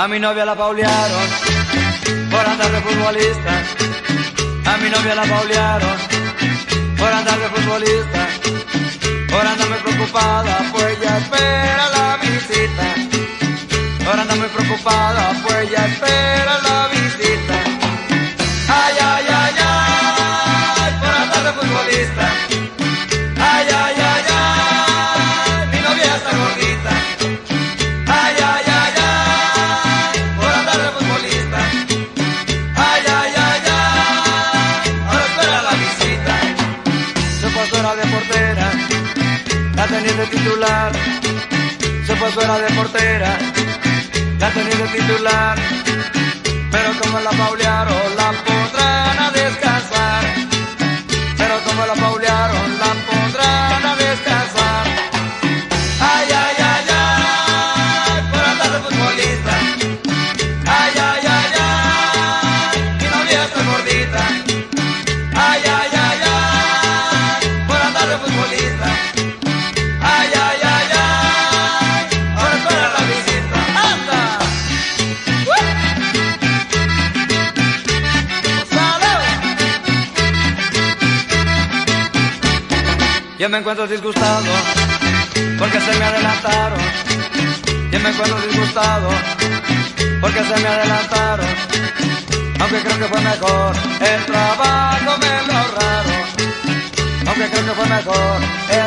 A mi novia la paulearon por andar de futbolista. A mi novia la paulearon por andar de futbolista. Por andar muy preocupada, pues ella espera la visita. Por andar muy preocupada, pues ella espera la visita. Ay, ay, ay, ay, por andar de futbolista. Ay, ay, ay, ay, mi novia está gordita. Ay, ay, ay, ay, por andar de futbolista. Ay, ay, ay, ay, ahora espera la visita. Se pasó era de portera, la tenía de titular. Se pasó era de portera, la tenía de titular. Pero como la paulearon, la pondrán a descansar. Pero como la paulearon, la pondrán a descansar. Ay, ay, ay, ay, por andar de futbolista. Ay, ay, ay, ay, mi novia está gordita. Ay, ay, ay, ay, por andar de futbolista. Ay, ay, ay, ay, ahora espera la visita. ¡Anda! Yo me encuentro disgustado porque se me adelantaron. Yo me encuentro disgustado porque se me adelantaron. Aunque creo que fue mejor el trabajo me lo ahorraron. Aunque creo que fue mejor el